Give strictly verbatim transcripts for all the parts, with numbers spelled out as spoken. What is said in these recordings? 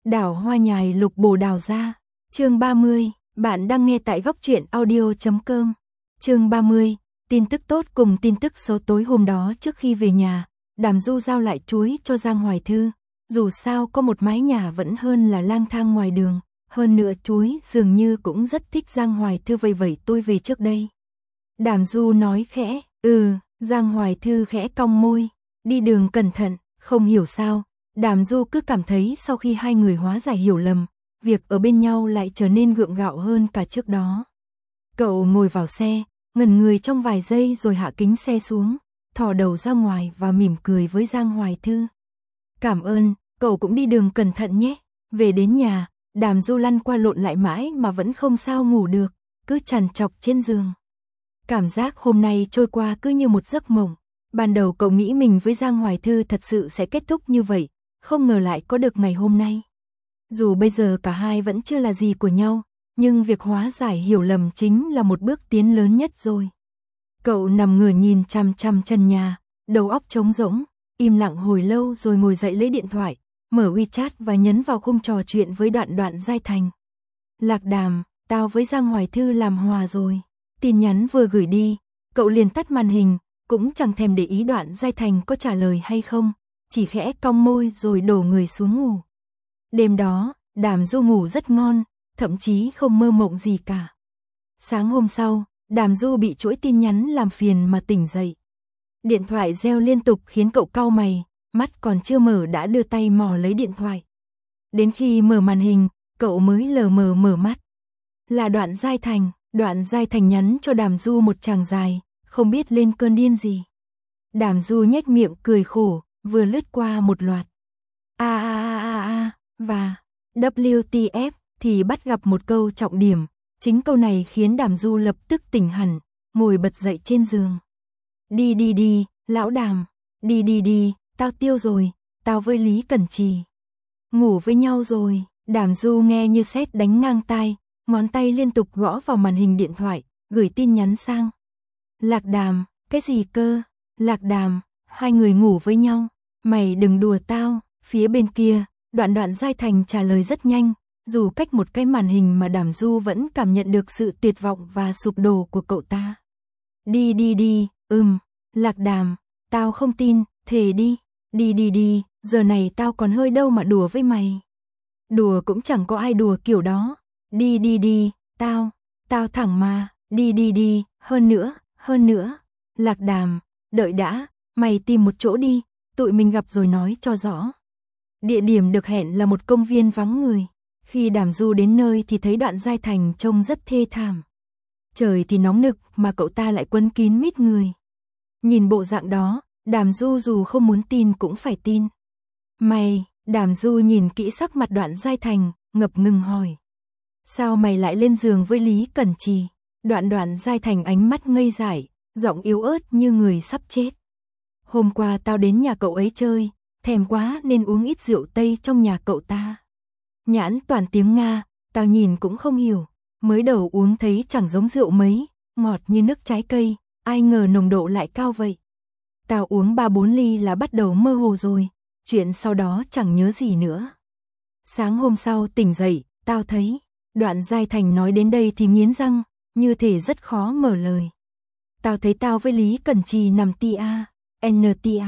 Đảo hoa nhài lục bồ đào ra. Chương ba mươi, bạn đang nghe tại góc truyện audio chấm com. Chương ba mươi, tin tức tốt cùng tin tức xấu. Tối hôm đó trước khi về nhà, Đàm Du giao lại chuối cho Giang Hoài Thư. Dù sao có một mái nhà vẫn hơn là lang thang ngoài đường. Hơn nữa chuối dường như cũng rất thích Giang Hoài Thư. Vậy vậy tôi về trước đây. Đàm Du nói khẽ. Ừ. Giang Hoài Thư khẽ cong môi. Đi đường cẩn thận. Không hiểu sao, Đàm Du cứ cảm thấy sau khi hai người hóa giải hiểu lầm, việc ở bên nhau lại trở nên gượng gạo hơn cả trước đó. Cậu ngồi vào xe, ngẩn người trong vài giây rồi hạ kính xe xuống, thò đầu ra ngoài và mỉm cười với Giang Hoài Thư. Cảm ơn, cậu cũng đi đường cẩn thận nhé. Về đến nhà, Đàm Du lăn qua lộn lại mãi mà vẫn không sao ngủ được, cứ trằn trọc trên giường. Cảm giác hôm nay trôi qua cứ như một giấc mộng. Ban đầu cậu nghĩ mình với Giang Hoài Thư thật sự sẽ kết thúc như vậy, không ngờ lại có được ngày hôm nay. Dù bây giờ cả hai vẫn chưa là gì của nhau, nhưng việc hóa giải hiểu lầm chính là một bước tiến lớn nhất rồi. Cậu nằm ngửa nhìn chằm chằm trần nhà, đầu óc trống rỗng, im lặng hồi lâu rồi ngồi dậy lấy điện thoại, mở WeChat và nhấn vào khung trò chuyện với Đoạn Đoạn Giai Thành. Lạc Đàm, tao với Giang Hoài Thư làm hòa rồi. Tin nhắn vừa gửi đi, cậu liền tắt màn hình. Cũng chẳng thèm để ý Đoạn Giai Thành có trả lời hay không, chỉ khẽ cong môi rồi đổ người xuống ngủ. Đêm đó, Đàm Du ngủ rất ngon, thậm chí không mơ mộng gì cả. Sáng hôm sau, Đàm Du bị chuỗi tin nhắn làm phiền mà tỉnh dậy. Điện thoại reo liên tục khiến cậu cau mày, mắt còn chưa mở đã đưa tay mò lấy điện thoại. Đến khi mở màn hình, cậu mới lờ mờ mở mắt. Là Đoạn Giai Thành, Đoạn Giai Thành nhắn cho Đàm Du một tràng dài. Không biết lên cơn điên gì. Đàm Du nhếch miệng cười khổ, vừa lướt qua một loạt a a a a a và W T F thì bắt gặp một câu trọng điểm. Chính câu này khiến Đàm Du lập tức tỉnh hẳn, ngồi bật dậy trên giường. Đi đi đi, lão Đàm, đi đi đi, tao tiêu rồi, tao với Lý Cẩn Trì ngủ với nhau rồi. Đàm Du nghe như sét đánh ngang tai, ngón tay liên tục gõ vào màn hình điện thoại, gửi tin nhắn sang. Lạc Đàm, cái gì cơ? Lạc Đàm, hai người ngủ với nhau, mày đừng đùa tao. Phía bên kia, Đoạn Đoạn Giai Thành trả lời rất nhanh, dù cách một cái màn hình mà Đàm Du vẫn cảm nhận được sự tuyệt vọng và sụp đổ của cậu ta. Đi đi đi, ừm, Lạc Đàm, tao không tin, thề đi, đi đi đi, giờ này tao còn hơi đâu mà đùa với mày. Đùa cũng chẳng có ai đùa kiểu đó, đi đi đi, tao, tao thẳng mà, đi đi đi, hơn nữa. Hơn nữa, Lạc Đàm, đợi đã, mày tìm một chỗ đi, tụi mình gặp rồi nói cho rõ. Địa điểm được hẹn là một công viên vắng người. Khi Đàm Du đến nơi thì thấy Đoạn Giai Thành trông rất thê thảm. Trời thì nóng nực mà cậu ta lại quấn kín mít người. Nhìn bộ dạng đó, Đàm Du dù không muốn tin cũng phải tin. Mày, Đàm Du nhìn kỹ sắc mặt Đoạn Giai Thành, ngập ngừng hỏi. Sao mày lại lên giường với Lý Cẩn Trì? Đoạn Đoạn Giai Thành ánh mắt ngây dại, giọng yếu ớt như người sắp chết. Hôm qua tao đến nhà cậu ấy chơi, thèm quá nên uống ít rượu Tây trong nhà cậu ta. Nhãn toàn tiếng Nga, tao nhìn cũng không hiểu. Mới đầu uống thấy chẳng giống rượu mấy, ngọt như nước trái cây, ai ngờ nồng độ lại cao vậy. Tao uống ba bốn ly là bắt đầu mơ hồ rồi, chuyện sau đó chẳng nhớ gì nữa. Sáng hôm sau tỉnh dậy, tao thấy, Đoạn Giai Thành nói đến đây thì nghiến răng, như thể rất khó mở lời. Tao thấy tao với Lý Cẩn Trì nằm tia, ntia.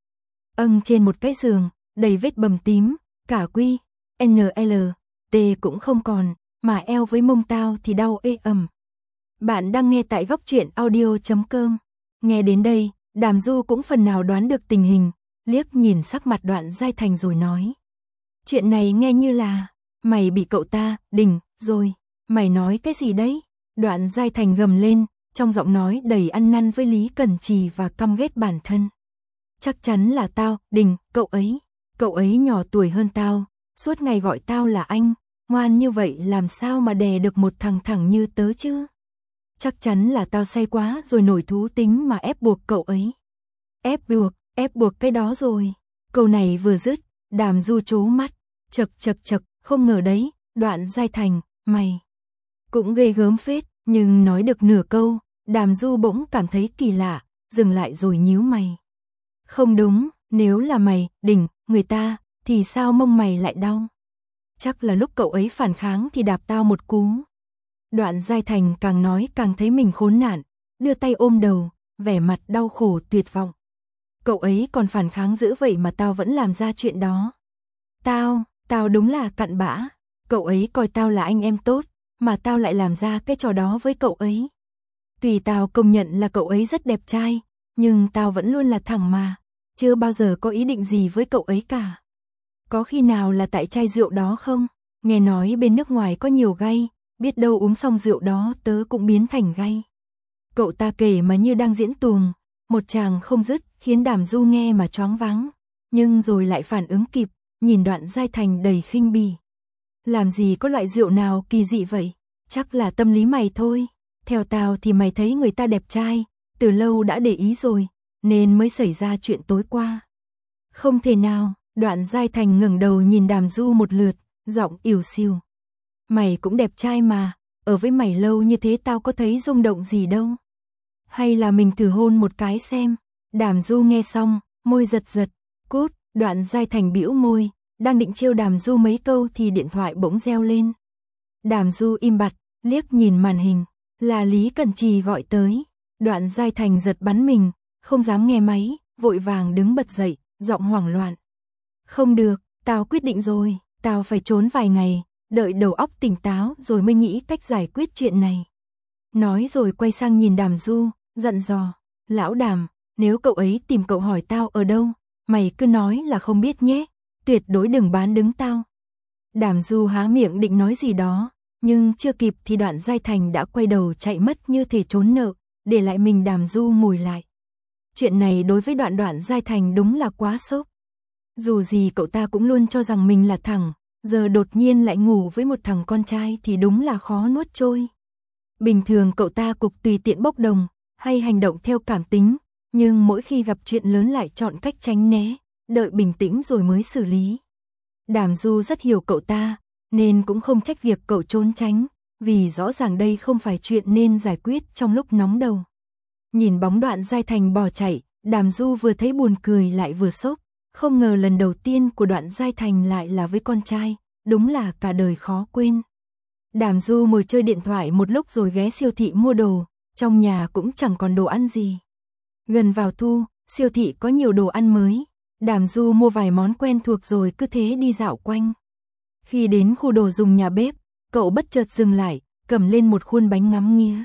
Âng trên một cái giường, đầy vết bầm tím, cả quy, nl, t cũng không còn, mà eo với mông tao thì đau ê ẩm. Bạn đang nghe tại góc truyện audio chấm com. Nghe đến đây, Đàm Du cũng phần nào đoán được tình hình, liếc nhìn sắc mặt Đoạn Giai Thành rồi nói. Chuyện này nghe như là, mày bị cậu ta, đỉnh, rồi, mày nói cái gì đấy? Đoạn Giai Thành gầm lên, trong giọng nói đầy ăn năn với Lý Cẩn Trì và căm ghét bản thân. Chắc chắn là tao, Đình, cậu ấy. Cậu ấy nhỏ tuổi hơn tao, suốt ngày gọi tao là anh, ngoan như vậy làm sao mà đè được một thằng thẳng như tớ chứ? Chắc chắn là tao say quá rồi nổi thú tính mà ép buộc cậu ấy. Ép buộc, ép buộc cái đó rồi. Câu này vừa dứt, Đàm Du trố mắt, chật chật chật, không ngờ đấy, Đoạn Giai Thành, mày cũng ghê gớm phết. Nhưng nói được nửa câu, Đàm Du bỗng cảm thấy kỳ lạ, dừng lại rồi nhíu mày. Không đúng, nếu là mày, Đình, người ta, thì sao mông mày lại đau? chắc là lúc cậu ấy phản kháng thì đạp tao một cú. Đoạn Giai Thành càng nói càng thấy mình khốn nạn, đưa tay ôm đầu, vẻ mặt đau khổ tuyệt vọng. Cậu ấy còn phản kháng dữ vậy mà tao vẫn làm ra chuyện đó. Tao, tao đúng là cặn bã. Cậu ấy coi tao là anh em tốt, mà tao lại làm ra cái trò đó với cậu ấy. Tùy tao công nhận là cậu ấy rất đẹp trai, nhưng tao vẫn luôn là thẳng mà, chưa bao giờ có ý định gì với cậu ấy cả. Có khi nào là tại chai rượu đó không? Nghe nói bên nước ngoài có nhiều gay, biết đâu uống xong rượu đó tớ cũng biến thành gay. Cậu ta kể mà như đang diễn tuồng, một tràng không dứt khiến Đàm Du nghe mà choáng váng, nhưng rồi lại phản ứng kịp, nhìn Đoạn Giai Thành đầy khinh bỉ. Làm gì có loại rượu nào kỳ dị vậy, chắc là tâm lý mày thôi. Theo tao thì mày thấy người ta đẹp trai, từ lâu đã để ý rồi, nên mới xảy ra chuyện tối qua. Không thể nào, Đoạn Giai Thành ngẩng đầu nhìn Đàm Du một lượt, giọng ỉu xìu. Mày cũng đẹp trai mà, ở với mày lâu như thế tao có thấy rung động gì đâu. Hay là mình thử hôn một cái xem. Đàm Du nghe xong, môi giật giật, cút. Đoạn Giai Thành bĩu môi, đang định trêu Đàm Du mấy câu thì điện thoại bỗng reo lên. Đàm Du im bặt, liếc nhìn màn hình, là Lý Cẩn Trì gọi tới. Đoạn Giai Thành giật bắn mình, không dám nghe máy, vội vàng đứng bật dậy, giọng hoảng loạn. Không được, tao quyết định rồi, tao phải trốn vài ngày, đợi đầu óc tỉnh táo rồi mới nghĩ cách giải quyết chuyện này. Nói rồi quay sang nhìn Đàm Du, dặn dò, lão Đàm, nếu cậu ấy tìm cậu hỏi tao ở đâu, mày cứ nói là không biết nhé, tuyệt đối đừng bán đứng tao. Đàm Du há miệng định nói gì đó, nhưng chưa kịp thì Đoạn Giai Thành đã quay đầu chạy mất như thể trốn nợ, để lại mình Đàm Du ngồi lại. Chuyện này đối với Đoạn Đoạn Giai Thành đúng là quá sốc. Dù gì cậu ta cũng luôn cho rằng mình là thẳng, giờ đột nhiên lại ngủ với một thằng con trai thì đúng là khó nuốt trôi. Bình thường cậu ta cục tùy tiện bốc đồng, hay hành động theo cảm tính, nhưng mỗi khi gặp chuyện lớn lại chọn cách tránh né, đợi bình tĩnh rồi mới xử lý. Đàm Du rất hiểu cậu ta, nên cũng không trách việc cậu trốn tránh, vì rõ ràng đây không phải chuyện nên giải quyết trong lúc nóng đầu. Nhìn bóng Đoạn Giai Thành bỏ chạy, Đàm Du vừa thấy buồn cười lại vừa sốc, không ngờ lần đầu tiên của Đoạn Giai Thành lại là với con trai, đúng là cả đời khó quên. Đàm Du ngồi chơi điện thoại một lúc rồi ghé siêu thị mua đồ, trong nhà cũng chẳng còn đồ ăn gì. Gần vào thu, siêu thị có nhiều đồ ăn mới, Đàm Du mua vài món quen thuộc rồi cứ thế đi dạo quanh. Khi đến khu đồ dùng nhà bếp, cậu bất chợt dừng lại, cầm lên một khuôn bánh ngắm nghía.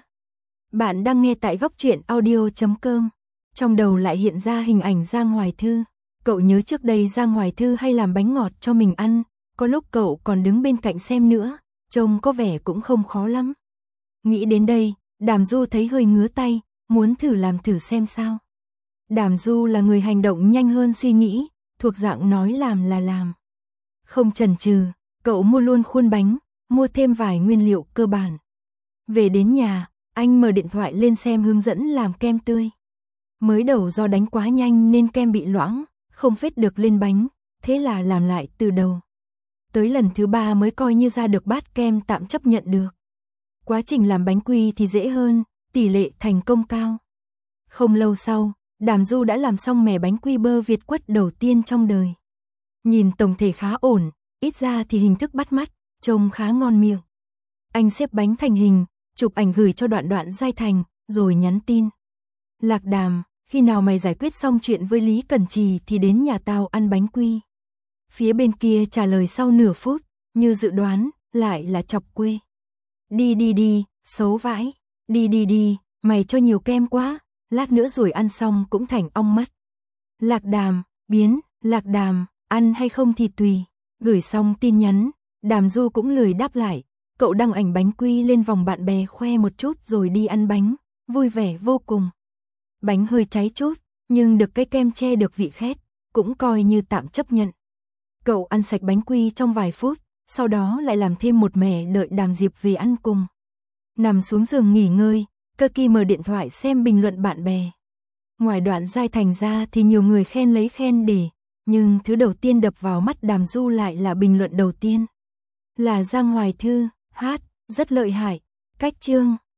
Bạn đang nghe tại góc truyện audio chấm com. Trong đầu lại hiện ra hình ảnh Giang Hoài Thư. Cậu nhớ trước đây Giang Hoài Thư hay làm bánh ngọt cho mình ăn, có lúc cậu còn đứng bên cạnh xem nữa, trông có vẻ cũng không khó lắm. Nghĩ đến đây, Đàm Du thấy hơi ngứa tay, muốn thử làm thử xem sao. Đàm Du là người hành động nhanh hơn suy nghĩ, thuộc dạng nói làm là làm. Không chần chừ, cậu mua luôn khuôn bánh, mua thêm vài nguyên liệu cơ bản. Về đến nhà, anh mở điện thoại lên xem hướng dẫn làm kem tươi. Mới đầu do đánh quá nhanh nên kem bị loãng, không phết được lên bánh, thế là làm lại từ đầu. Tới lần thứ ba mới coi như ra được bát kem tạm chấp nhận được. Quá trình làm bánh quy thì dễ hơn, tỷ lệ thành công cao. Không lâu sau, Đàm Du đã làm xong mẻ bánh quy bơ Việt quất đầu tiên trong đời. Nhìn tổng thể khá ổn, ít ra thì hình thức bắt mắt, trông khá ngon miệng. Anh xếp bánh thành hình, chụp ảnh gửi cho Đoạn Đoạn Giai Thành, rồi nhắn tin. Lạc Đàm, khi nào mày giải quyết xong chuyện với Lý Cẩn Trì thì đến nhà tao ăn bánh quy. Phía bên kia trả lời sau nửa phút, như dự đoán, lại là chọc quê. Đi đi đi, xấu vãi. Đi đi đi, mày cho nhiều kem quá, lát nữa rồi ăn xong cũng thành ong mất. Lạc Đàm, biến, Lạc Đàm, ăn hay không thì tùy. Gửi xong tin nhắn, Đàm Du cũng lười đáp lại, cậu đăng ảnh bánh quy lên vòng bạn bè khoe một chút rồi đi ăn bánh, vui vẻ vô cùng. Bánh hơi cháy chút, nhưng được cái kem che được vị khét, cũng coi như tạm chấp nhận. Cậu ăn sạch bánh quy trong vài phút, sau đó lại làm thêm một mẻ đợi Đàm Diệp về ăn cùng. Nằm xuống giường nghỉ ngơi, Cơ Kỳ mở điện thoại xem bình luận bạn bè. Ngoài Đoạn Giai Thành ra thì nhiều người khen lấy khen để, nhưng thứ đầu tiên đập vào mắt Đàm Du lại là bình luận đầu tiên. Là Giang Hoài Thư, hát, rất lợi hại, cách chương,